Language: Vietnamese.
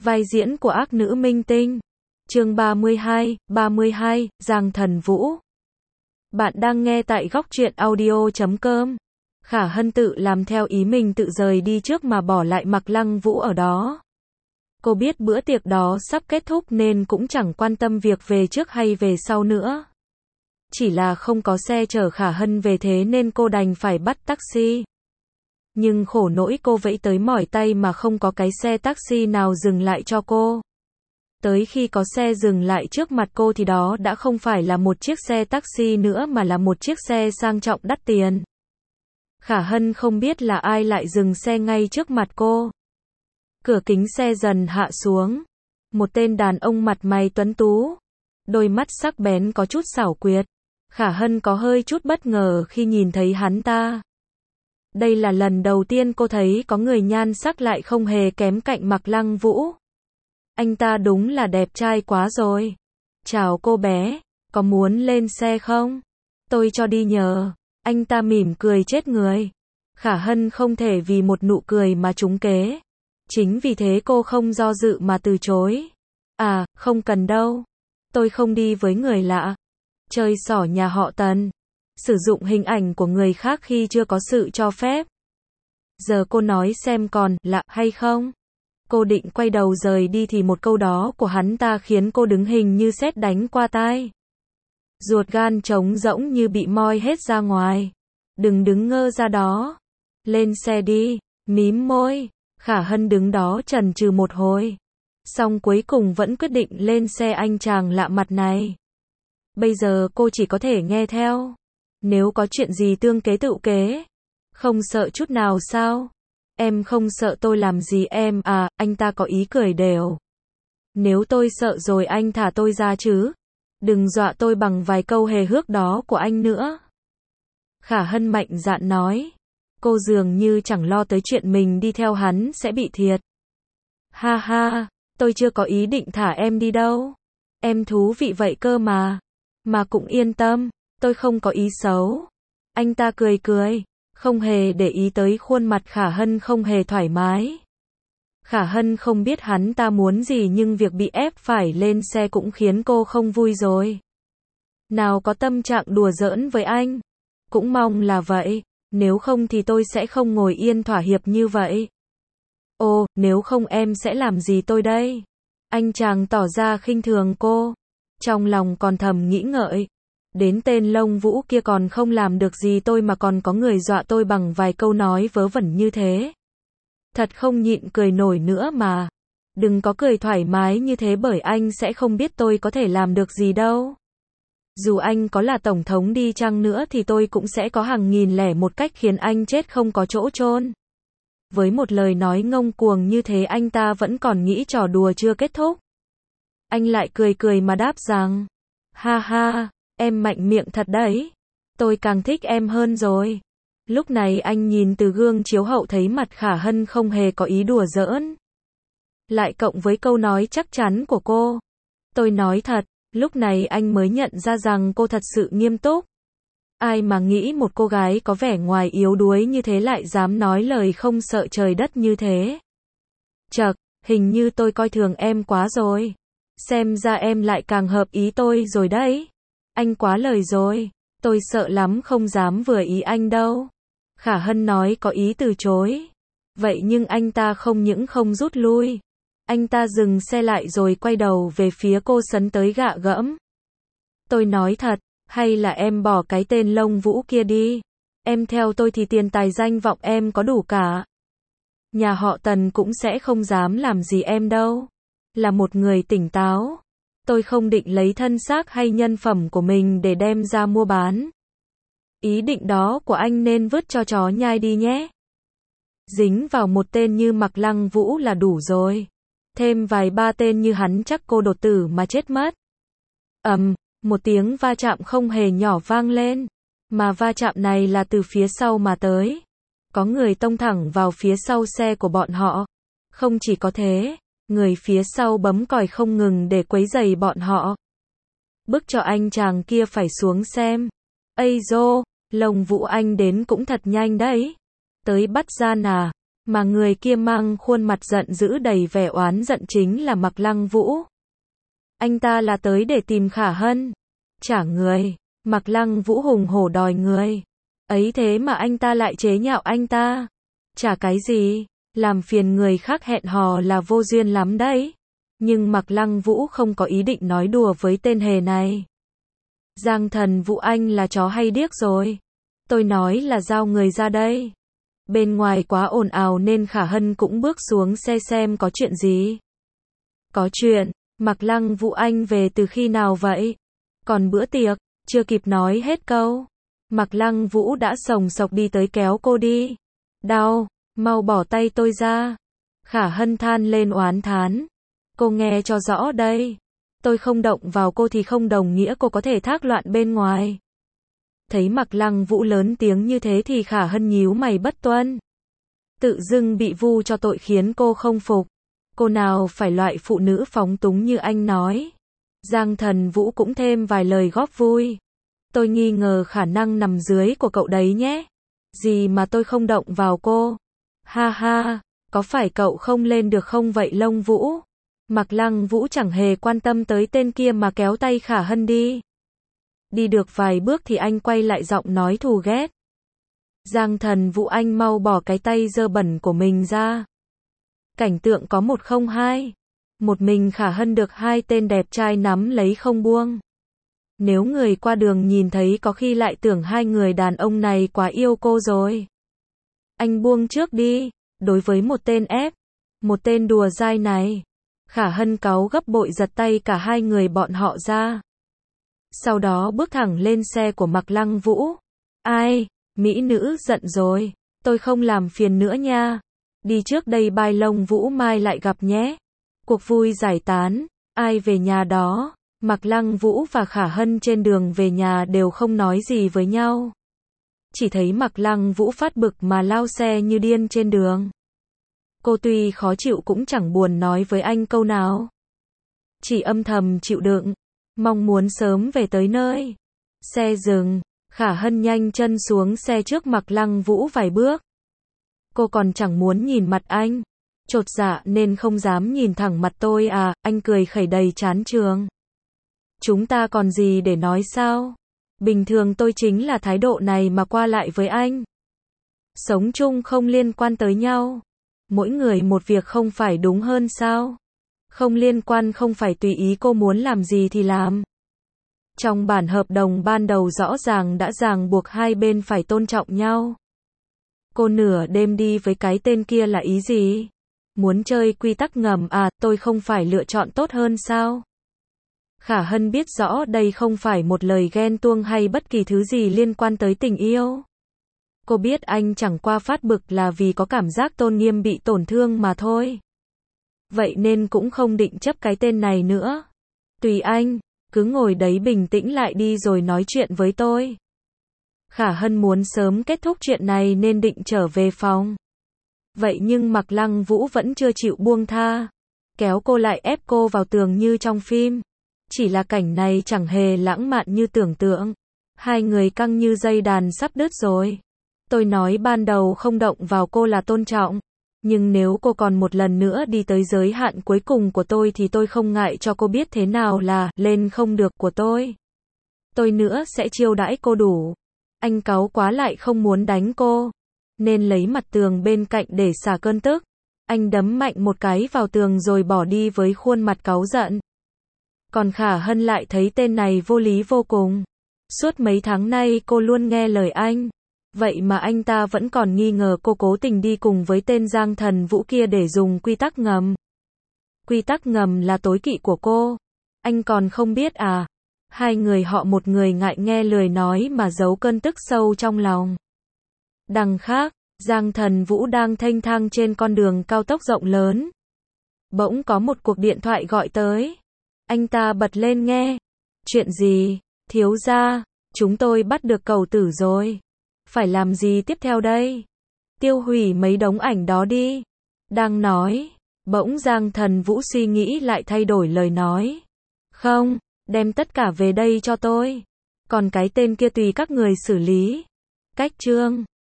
Vai diễn của ác nữ minh tinh. Chương 32, Giang Thần Vũ. Bạn đang nghe tại góc truyện audio.com. Khả Hân tự làm theo ý mình tự rời đi trước mà bỏ lại Mạc Lăng Vũ ở đó. Cô biết bữa tiệc đó sắp kết thúc nên cũng chẳng quan tâm việc về trước hay về sau nữa. Chỉ là không có xe chở Khả Hân về thế nên cô đành phải bắt taxi. Nhưng khổ nỗi cô vẫy tới mỏi tay mà không có cái xe taxi nào dừng lại cho cô. Tới khi có xe dừng lại trước mặt cô thì đó đã không phải là một chiếc xe taxi nữa mà là một chiếc xe sang trọng đắt tiền. Khả Hân không biết là ai lại dừng xe ngay trước mặt cô. Cửa kính xe dần hạ xuống. Một tên đàn ông mặt mày tuấn tú, đôi mắt sắc bén có chút xảo quyệt. Khả Hân có hơi chút bất ngờ khi nhìn thấy hắn ta. Đây là lần đầu tiên cô thấy có người nhan sắc lại không hề kém cạnh Mạc Lăng Vũ. Anh ta đúng là đẹp trai quá rồi. Chào cô bé, có muốn lên xe không? Tôi cho đi nhờ. Anh ta mỉm cười chết người. Khả Hân không thể vì một nụ cười mà trúng kế. Chính vì thế cô không do dự mà từ chối. À, không cần đâu. Tôi không đi với người lạ. Chơi xỏ nhà họ Tần. Sử dụng hình ảnh của người khác khi chưa có sự cho phép. Giờ cô nói xem còn lạ hay không? Cô định quay đầu rời đi thì một câu đó của hắn ta khiến cô đứng hình như sét đánh qua tai. Ruột gan trống rỗng như bị moi hết ra ngoài. Đừng đứng ngơ ra đó. Lên xe đi. Mím môi. Khả Hân đứng đó chần chừ một hồi. Xong cuối cùng vẫn quyết định lên xe anh chàng lạ mặt này. Bây giờ cô chỉ có thể nghe theo. Nếu có chuyện gì tương kế tựu kế. Không sợ chút nào sao? Em không sợ tôi làm gì em à? Anh ta có ý cười đều. Nếu tôi sợ rồi anh thả tôi ra chứ. Đừng dọa tôi bằng vài câu hề hước đó của anh nữa. Khả Hân mạnh dạn nói. Cô dường như chẳng lo tới chuyện mình đi theo hắn sẽ bị thiệt. Ha ha, tôi chưa có ý định thả em đi đâu. Em thú vị vậy cơ mà. Mà cũng yên tâm, tôi không có ý xấu. Anh ta cười cười, không hề để ý tới khuôn mặt Khả Hân không hề thoải mái. Khả Hân không biết hắn ta muốn gì nhưng việc bị ép phải lên xe cũng khiến cô không vui rồi. Nào có tâm trạng đùa giỡn với anh. Cũng mong là vậy, nếu không thì tôi sẽ không ngồi yên thỏa hiệp như vậy. Ồ, nếu không em sẽ làm gì tôi đây? Anh chàng tỏ ra khinh thường cô. Trong lòng còn thầm nghĩ ngợi. Đến tên Lông Vũ kia còn không làm được gì tôi mà còn có người dọa tôi bằng vài câu nói vớ vẩn như thế. Thật không nhịn cười nổi nữa mà. Đừng có cười thoải mái như thế bởi anh sẽ không biết tôi có thể làm được gì đâu. Dù anh có là tổng thống đi chăng nữa thì tôi cũng sẽ có hàng nghìn lẻ một cách khiến anh chết không có chỗ chôn. Với một lời nói ngông cuồng như thế anh ta vẫn còn nghĩ trò đùa chưa kết thúc. Anh lại cười cười mà đáp rằng, ha ha, em mạnh miệng thật đấy. Tôi càng thích em hơn rồi. Lúc này anh nhìn từ gương chiếu hậu thấy mặt Khả Hân không hề có ý đùa giỡn. Lại cộng với câu nói chắc chắn của cô. Tôi nói thật, lúc này anh mới nhận ra rằng cô thật sự nghiêm túc. Ai mà nghĩ một cô gái có vẻ ngoài yếu đuối như thế lại dám nói lời không sợ trời đất như thế. Chậc, hình như tôi coi thường em quá rồi. Xem ra em lại càng hợp ý tôi rồi đấy. Anh quá lời rồi. Tôi sợ lắm không dám vừa ý anh đâu. Khả Hân nói có ý từ chối. Vậy nhưng anh ta không những không rút lui. Anh ta dừng xe lại rồi quay đầu về phía cô sấn tới gạ gẫm. Tôi nói thật, hay là em bỏ cái tên Lông Vũ kia đi. Em theo tôi thì tiền tài danh vọng em có đủ cả. Nhà họ Tần cũng sẽ không dám làm gì em đâu. Là một người tỉnh táo. Tôi không định lấy thân xác hay nhân phẩm của mình để đem ra mua bán. Ý định đó của anh nên vứt cho chó nhai đi nhé. Dính vào một tên như Mạc Lăng Vũ là đủ rồi. Thêm vài ba tên như hắn chắc cô đột tử mà chết mất. Một tiếng va chạm không hề nhỏ vang lên. Mà va chạm này là từ phía sau mà tới. Có người tông thẳng vào phía sau xe của bọn họ. Không chỉ có thế, người phía sau bấm còi không ngừng để quấy rầy bọn họ. Bức cho anh chàng kia phải xuống xem. Ây dô, Lông Vũ anh đến cũng thật nhanh đấy. Tới bắt gian à? Mà người kia mang khuôn mặt giận dữ đầy vẻ oán giận chính là Mạc Lăng Vũ. Anh ta là tới để tìm Khả Hân. Trả người. Mạc Lăng Vũ hùng hổ đòi người. Ấy thế mà anh ta lại chế nhạo anh ta. Trả cái gì? Làm phiền người khác hẹn hò là vô duyên lắm đấy. Nhưng Mạc Lăng Vũ không có ý định nói đùa với tên hề này. Giang Thần Vũ, anh là chó hay điếc rồi? Tôi nói là giao người ra đây. Bên ngoài quá ồn ào nên Khả Hân cũng bước xuống xe xem có chuyện gì. Có chuyện. Mạc Lăng Vũ, anh về từ khi nào vậy? Còn bữa tiệc, chưa kịp nói hết câu. Mạc Lăng Vũ đã sồng sộc đi tới kéo cô đi. Đau, mau bỏ tay tôi ra. Khả Hân than lên oán thán. Cô nghe cho rõ đây. Tôi không động vào cô thì không đồng nghĩa cô có thể thác loạn bên ngoài. Thấy Mạc Lăng Vũ lớn tiếng như thế thì Khả Hân nhíu mày bất tuân. Tự dưng bị vu cho tội khiến cô không phục. Cô nào phải loại phụ nữ phóng túng như anh nói. Giang Thần Vũ cũng thêm vài lời góp vui. Tôi nghi ngờ khả năng nằm dưới của cậu đấy nhé. Gì mà tôi không động vào cô. Ha ha, có phải cậu không lên được không vậy Lông Vũ? Mạc Lăng Vũ chẳng hề quan tâm tới tên kia mà kéo tay Khả Hân đi. Đi được vài bước thì anh quay lại giọng nói thù ghét. Giang Thần Vũ, anh mau bỏ cái tay dơ bẩn của mình ra. Cảnh tượng có 102. Một mình Khả Hân được hai tên đẹp trai nắm lấy không buông. Nếu người qua đường nhìn thấy có khi lại tưởng hai người đàn ông này quá yêu cô rồi. Anh buông trước đi. Đối với một tên ép, một tên đùa dai này, Khả Hân cáu gấp bội giật tay cả hai người bọn họ ra. Sau đó bước thẳng lên xe của Mạc Lăng Vũ. Ai? Mỹ nữ giận rồi. Tôi không làm phiền nữa nha. Đi trước đây bye Lông Vũ, mai lại gặp nhé. Cuộc vui giải tán. Ai về nhà đó. Mạc Lăng Vũ và Khả Hân trên đường về nhà đều không nói gì với nhau. Chỉ thấy Mạc Lăng Vũ phát bực mà lao xe như điên trên đường. Cô tuy khó chịu cũng chẳng buồn nói với anh câu nào. Chỉ âm thầm chịu đựng, mong muốn sớm về tới nơi. Xe dừng, Khả Hân nhanh chân xuống xe trước Mạc Lăng Vũ vài bước. Cô còn chẳng muốn nhìn mặt anh. Chột dạ nên không dám nhìn thẳng mặt tôi à, anh cười khẩy đầy chán trường. Chúng ta còn gì để nói sao? Bình thường tôi chính là thái độ này mà qua lại với anh. Sống chung không liên quan tới nhau. Mỗi người một việc không phải đúng hơn sao? Không liên quan không phải tùy ý cô muốn làm gì thì làm. Trong bản hợp đồng ban đầu rõ ràng đã ràng buộc hai bên phải tôn trọng nhau. Cô nửa đêm đi với cái tên kia là ý gì? Muốn chơi quy tắc ngầm à, tôi không phải lựa chọn tốt hơn sao? Khả Hân biết rõ đây không phải một lời ghen tuông hay bất kỳ thứ gì liên quan tới tình yêu. Cô biết anh chẳng qua phát bực là vì có cảm giác tôn nghiêm bị tổn thương mà thôi. Vậy nên cũng không định chấp cái tên này nữa. Tùy anh, cứ ngồi đấy bình tĩnh lại đi rồi nói chuyện với tôi. Khả Hân muốn sớm kết thúc chuyện này nên định trở về phòng. Vậy nhưng Mạc Lăng Vũ vẫn chưa chịu buông tha. Kéo cô lại ép cô vào tường như trong phim. Chỉ là cảnh này chẳng hề lãng mạn như tưởng tượng. Hai người căng như dây đàn sắp đứt rồi. Tôi nói ban đầu không động vào cô là tôn trọng. Nhưng nếu cô còn một lần nữa đi tới giới hạn cuối cùng của tôi thì tôi không ngại cho cô biết thế nào là lên không được của tôi. Tôi nữa sẽ chiêu đãi cô đủ. Anh cáu quá lại không muốn đánh cô. Nên lấy mặt tường bên cạnh để xả cơn tức. Anh đấm mạnh một cái vào tường rồi bỏ đi với khuôn mặt cáu giận. Còn Khả Hân lại thấy tên này vô lý vô cùng. Suốt mấy tháng nay cô luôn nghe lời anh. Vậy mà anh ta vẫn còn nghi ngờ cô cố tình đi cùng với tên Giang Thần Vũ kia để dùng quy tắc ngầm. Quy tắc ngầm là tối kỵ của cô. Anh còn không biết à? Hai người họ một người ngại nghe lời nói mà giấu cơn tức sâu trong lòng. Đằng khác, Giang Thần Vũ đang thênh thang trên con đường cao tốc rộng lớn. Bỗng có một cuộc điện thoại gọi tới. Anh ta bật lên nghe. Chuyện gì? Thiếu gia, chúng tôi bắt được cẩu tử rồi. Phải làm gì tiếp theo đây? Tiêu hủy mấy đống ảnh đó đi. Đang nói, bỗng Giang Thần Vũ suy nghĩ lại thay đổi lời nói. Không, đem tất cả về đây cho tôi. Còn cái tên kia tùy các người xử lý. Cách chương